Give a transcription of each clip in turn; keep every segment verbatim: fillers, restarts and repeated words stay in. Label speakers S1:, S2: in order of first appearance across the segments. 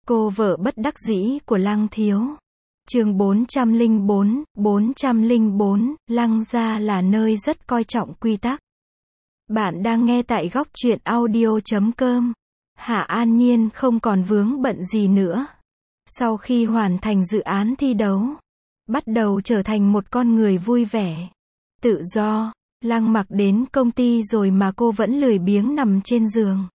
S1: Cô vợ bất đắc dĩ của Lăng Thiếu. Chương bốn trăm lẻ bốn, bốn trăm lẻ bốn, Lăng gia là nơi rất coi trọng quy tắc. Bạn đang nghe tại góc truyện audio chấm com. Hạ An Nhiên không còn vướng bận gì nữa. Sau khi hoàn thành dự án thi đấu, bắt đầu trở thành một con người vui vẻ, tự do. Lăng Mặc đến công ty rồi mà cô vẫn lười biếng nằm trên giường.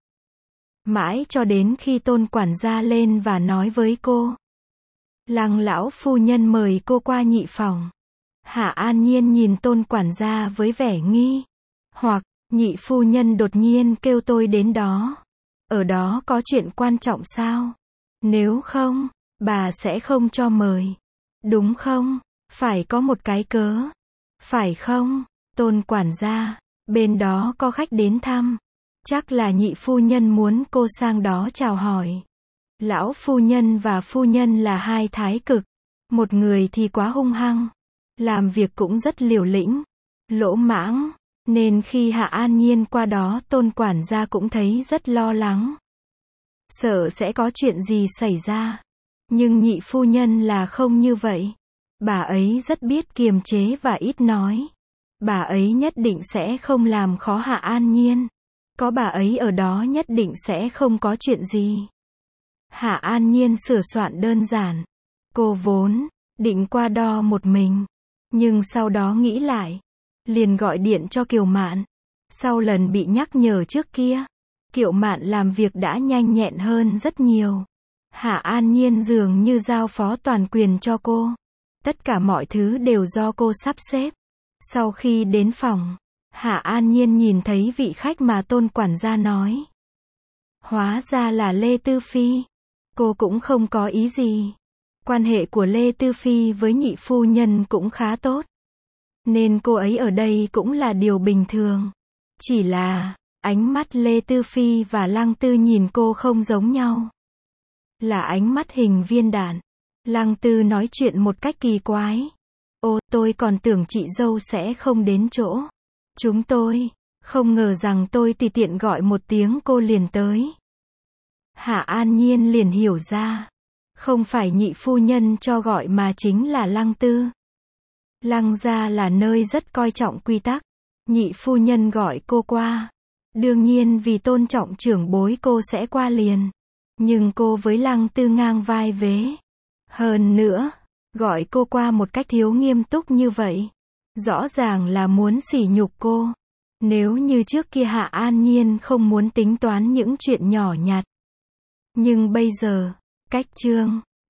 S1: Mãi cho đến khi Tôn quản gia lên và nói với cô. Lăng lão phu nhân mời cô qua nhị phòng. Hạ An Nhiên nhìn Tôn quản gia với vẻ nghi hoặc, nhị phu nhân đột nhiên kêu tôi đến đó. Ở đó có chuyện quan trọng sao? Nếu không, bà sẽ không cho mời. Đúng không? Phải có một cái cớ. Phải không? Tôn quản gia, bên đó có khách đến thăm. Chắc là nhị phu nhân muốn cô sang đó chào hỏi. Lão phu nhân và phu nhân là hai thái cực. Một người thì quá hung hăng, làm việc cũng rất liều lĩnh, lỗ mãng, nên khi Hạ An Nhiên qua đó Tôn quản gia cũng thấy rất lo lắng. Sợ sẽ có chuyện gì xảy ra. Nhưng nhị phu nhân là không như vậy. Bà ấy rất biết kiềm chế và ít nói. Bà ấy nhất định sẽ không làm khó Hạ An Nhiên. Có bà ấy ở đó nhất định sẽ không có chuyện gì. Hạ An Nhiên sửa soạn đơn giản. Cô vốn định qua đo một mình, nhưng sau đó nghĩ lại, liền gọi điện cho Kiều Mạn. Sau lần bị nhắc nhở trước kia, Kiều Mạn làm việc đã nhanh nhẹn hơn rất nhiều. Hạ An Nhiên dường như giao phó toàn quyền cho cô. Tất cả mọi thứ đều do cô sắp xếp. Sau khi đến phòng, Hạ An Nhiên nhìn thấy vị khách mà Tôn quản gia nói. Hóa ra là Lê Tư Phi. Cô cũng không có ý gì. Quan hệ của Lê Tư Phi với nhị phu nhân cũng khá tốt. Nên cô ấy ở đây cũng là điều bình thường. Chỉ là, ánh mắt Lê Tư Phi và Lăng Tư nhìn cô không giống nhau. Là ánh mắt hình viên đạn. Lăng Tư nói chuyện một cách kỳ quái. Ô, tôi còn tưởng chị dâu sẽ không đến chỗ. Chúng tôi, không ngờ rằng tôi tùy tiện gọi một tiếng cô liền tới. Hạ An Nhiên liền hiểu ra. Không phải nhị phu nhân cho gọi mà chính là Lăng Tư. Lăng gia là nơi rất coi trọng quy tắc. Nhị phu nhân gọi cô qua. Đương nhiên vì tôn trọng trưởng bối cô sẽ qua liền. Nhưng cô với Lăng Tư ngang vai vế. Hơn nữa, gọi cô qua một cách thiếu nghiêm túc như vậy. Rõ ràng là muốn sỉ nhục cô. Nếu như trước kia Hạ An Nhiên không muốn tính toán những chuyện nhỏ nhặt. Nhưng bây giờ, cách chương